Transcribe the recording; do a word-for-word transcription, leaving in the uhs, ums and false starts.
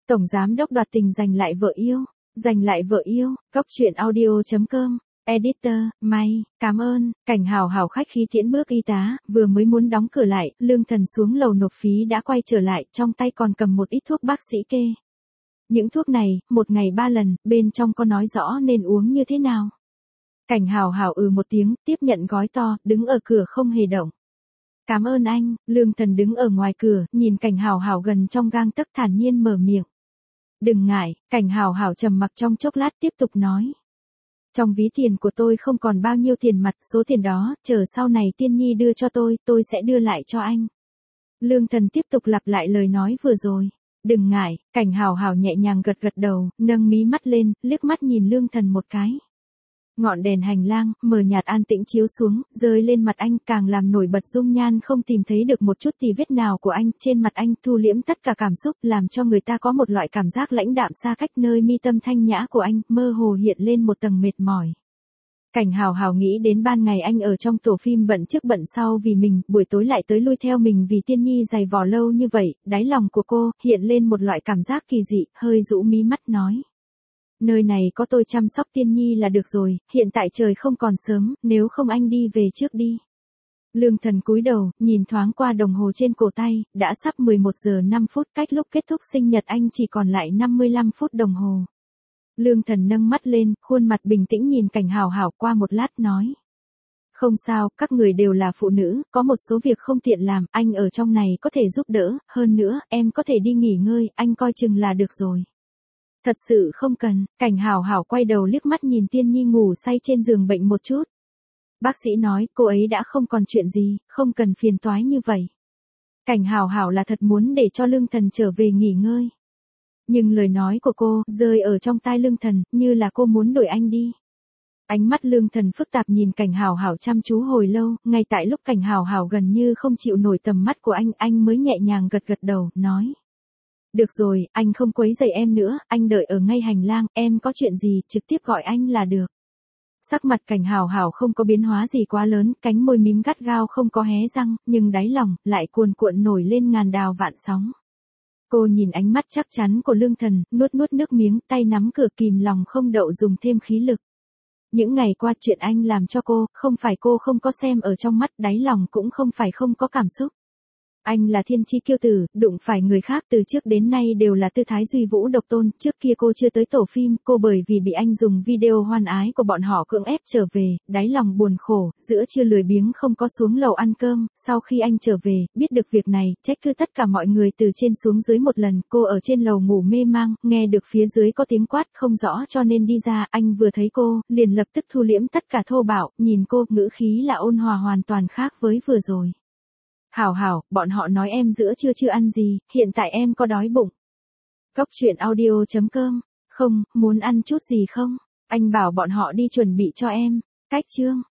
Tổng giám đốc đoạt tình giành lại vợ yêu, giành lại vợ yêu, Cốc truyện audio chấm com, editor, May, cảm ơn, Cảnh Hào Hào khách khí tiễn bước y tá, vừa mới muốn đóng cửa lại, Lương Thần xuống lầu nộp phí đã quay trở lại, trong tay còn cầm một ít thuốc bác sĩ kê. Những thuốc này, một ngày ba lần, bên trong có nói rõ nên uống như thế nào. Cảnh Hào Hào ừ một tiếng, tiếp nhận gói to, đứng ở cửa không hề động. Cảm ơn anh, Lương Thần đứng ở ngoài cửa, nhìn Cảnh Hào Hào gần trong gang tấc thản nhiên mở miệng. Đừng ngại, Cảnh Hào Hào trầm mặc trong chốc lát tiếp tục nói. Trong ví tiền của tôi không còn bao nhiêu tiền mặt, số tiền đó, chờ sau này Tiên Nhi đưa cho tôi, tôi sẽ đưa lại cho anh. Lương Thần tiếp tục lặp lại lời nói vừa rồi. Đừng ngại, Cảnh Hào Hào nhẹ nhàng gật gật đầu, nâng mí mắt lên, liếc mắt nhìn Lương Thần một cái. Ngọn đèn hành lang, mờ nhạt an tĩnh chiếu xuống, rơi lên mặt anh càng làm nổi bật dung nhan không tìm thấy được một chút tì vết nào của anh, trên mặt anh thu liễm tất cả cảm xúc, làm cho người ta có một loại cảm giác lãnh đạm xa cách nơi mi tâm thanh nhã của anh, mơ hồ hiện lên một tầng mệt mỏi. Cảnh Hào Hào nghĩ đến ban ngày anh ở trong tổ phim bận trước bận sau vì mình, buổi tối lại tới lui theo mình vì Tiên Nhi dày vò lâu như vậy, đáy lòng của cô, hiện lên một loại cảm giác kỳ dị, hơi rũ mí mắt nói. Nơi này có tôi chăm sóc Tiên Nhi là được rồi, hiện tại trời không còn sớm, nếu không anh đi về trước đi. Lương Thần cúi đầu, nhìn thoáng qua đồng hồ trên cổ tay, đã sắp mười một giờ năm phút, cách lúc kết thúc sinh nhật anh chỉ còn lại năm mươi lăm phút đồng hồ. Lương Thần nâng mắt lên, khuôn mặt bình tĩnh nhìn Cảnh Hào Hào qua một lát nói. Không sao, các người đều là phụ nữ, có một số việc không tiện làm, anh ở trong này có thể giúp đỡ, hơn nữa, em có thể đi nghỉ ngơi, anh coi chừng là được rồi. Thật sự không cần, Cảnh Hào Hào quay đầu liếc mắt nhìn Tiên Nhi ngủ say trên giường bệnh một chút. Bác sĩ nói cô ấy đã không còn chuyện gì, không cần phiền toái như vậy. Cảnh Hào Hào là thật muốn để cho Lương Thần trở về nghỉ ngơi. Nhưng lời nói của cô rơi ở trong tai Lương Thần, như là cô muốn đuổi anh đi. Ánh mắt Lương Thần phức tạp nhìn Cảnh Hào Hào chăm chú hồi lâu, ngay tại lúc Cảnh Hào Hào gần như không chịu nổi tầm mắt của anh, anh mới nhẹ nhàng gật gật đầu, nói. Được rồi, anh không quấy rầy em nữa, anh đợi ở ngay hành lang, em có chuyện gì, trực tiếp gọi anh là được. Sắc mặt Cảnh Hào Hào không có biến hóa gì quá lớn, cánh môi mím gắt gao không có hé răng, nhưng đáy lòng, lại cuồn cuộn nổi lên ngàn đào vạn sóng. Cô nhìn ánh mắt chắc chắn của Lương Thần, nuốt nuốt nước miếng, tay nắm cửa kìm lòng không đậu dùng thêm khí lực. Những ngày qua chuyện anh làm cho cô, không phải cô không có xem ở trong mắt, đáy lòng cũng không phải không có cảm xúc. Anh là thiên chi kiêu tử, đụng phải người khác từ trước đến nay đều là tư thái duy vũ độc tôn, trước kia cô chưa tới tổ phim, cô bởi vì bị anh dùng video hoan ái của bọn họ cưỡng ép trở về, đáy lòng buồn khổ, giữa trưa lười biếng không có xuống lầu ăn cơm, sau khi anh trở về, biết được việc này, trách cứ tất cả mọi người từ trên xuống dưới một lần, cô ở trên lầu ngủ mê mang, nghe được phía dưới có tiếng quát không rõ cho nên đi ra, anh vừa thấy cô, liền lập tức thu liễm tất cả thô bạo, nhìn cô, ngữ khí là ôn hòa hoàn toàn khác với vừa rồi. Hảo hảo, bọn họ nói em giữa trưa chưa ăn gì, hiện tại em có đói bụng. Cốc truyện audio chấm com, không, muốn ăn chút gì không? Anh bảo bọn họ đi chuẩn bị cho em. Cách chương.